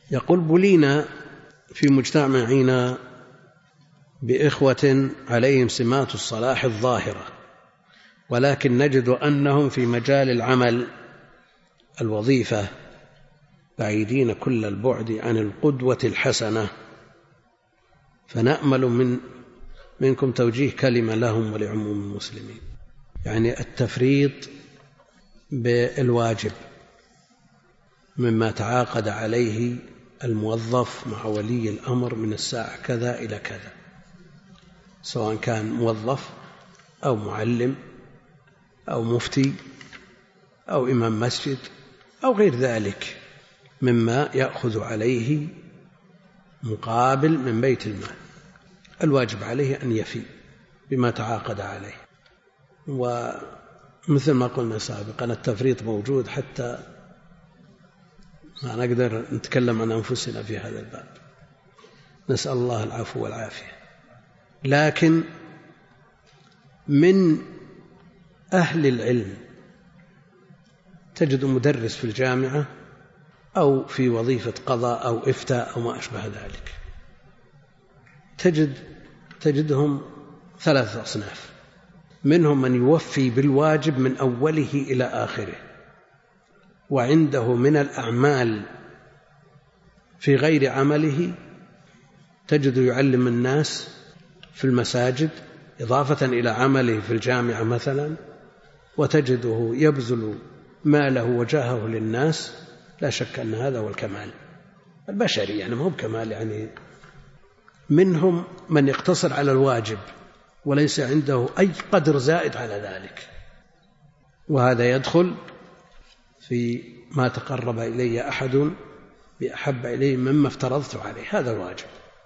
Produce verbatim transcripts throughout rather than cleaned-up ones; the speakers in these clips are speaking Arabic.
يقول: بلينا في مجتمعنا بإخوة عليهم سمات الصلاح الظاهرة، ولكن نجد أنهم في مجال العمل الوظيفة بعيدين كل البعد عن القدوة الحسنة، فنأمل من منكم توجيه كلمة لهم ولعموم المسلمين. يعني التفريط بالواجب مما تعاقد عليه الموظف مع ولي الأمر من الساعة كذا إلى كذا، سواء كان موظف أو معلم أو مفتي أو إمام مسجد أو غير ذلك مما يأخذ عليه مقابل من بيت المال، الواجب عليه أن يفي بما تعاقد عليه. ومثل ما قلنا سابقا التفريط موجود حتى ما نقدر نتكلم عن أنفسنا في هذا الباب، نسأل الله العفو والعافية. لكن من أهل العلم تجد مدرس في الجامعة أو في وظيفة قضاء أو إفتاء أو ما أشبه ذلك، تجد تجدهم ثلاثة أصناف: منهم من يوفي بالواجب من أوله إلى آخره، وعنده من الأعمال في غير عمله تجد يعلم الناس في المساجد إضافة إلى عمله في الجامعة مثلا، وتجده يبذل ماله وجاهه للناس. لا شك أن هذا هو الكمال البشري، يعني ما هو بكمال. يعني منهم من يقتصر على الواجب وليس عنده أي قدر زائد على ذلك، وهذا يدخل في ما تقرب إلي أحد بأحب إليه مما افترضت عليه، هذا الواجب.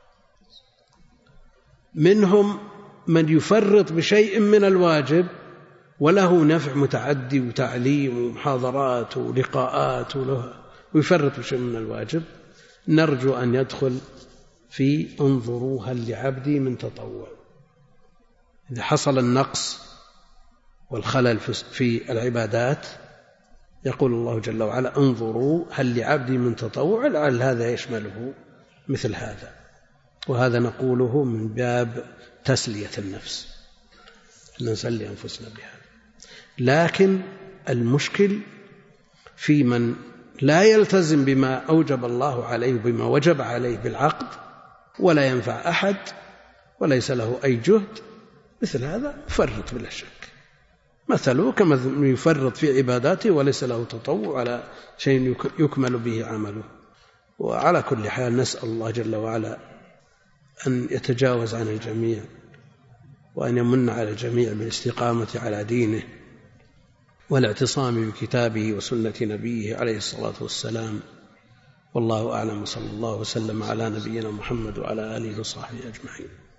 منهم من يفرط بشيء من الواجب وله نفع متعدي وتعليم ومحاضرات ولقاءات وله، ويفرط بشيء من الواجب، نرجو أن يدخل في انظروا هل لعبدي من تطوع. إذا حصل النقص والخلل في العبادات يقول الله جل وعلا: انظروا هل لعبدي من تطوع، لعل هذا يشمله مثل هذا. وهذا نقوله من باب تسلية النفس، نسلي أنفسنا بهذا. لكن المشكل في من لا يلتزم بما أوجب الله عليه بما وجب عليه بالعقد ولا ينفع أحد وليس له أي جهد، مثل هذا يفرط بلا شك. مثله كما يفرط في عباداته وليس له تطوع على شيء يكمل به عمله. وعلى كل حال نسأل الله جل وعلا أن يتجاوز عن الجميع وأن يمن على الجميع بالاستقامة على دينه والاعتصام بكتابه وسنة نبيه عليه الصلاة والسلام. والله أعلم، صلى الله وسلم على نبينا محمد وعلى آله وصحبه أجمعين.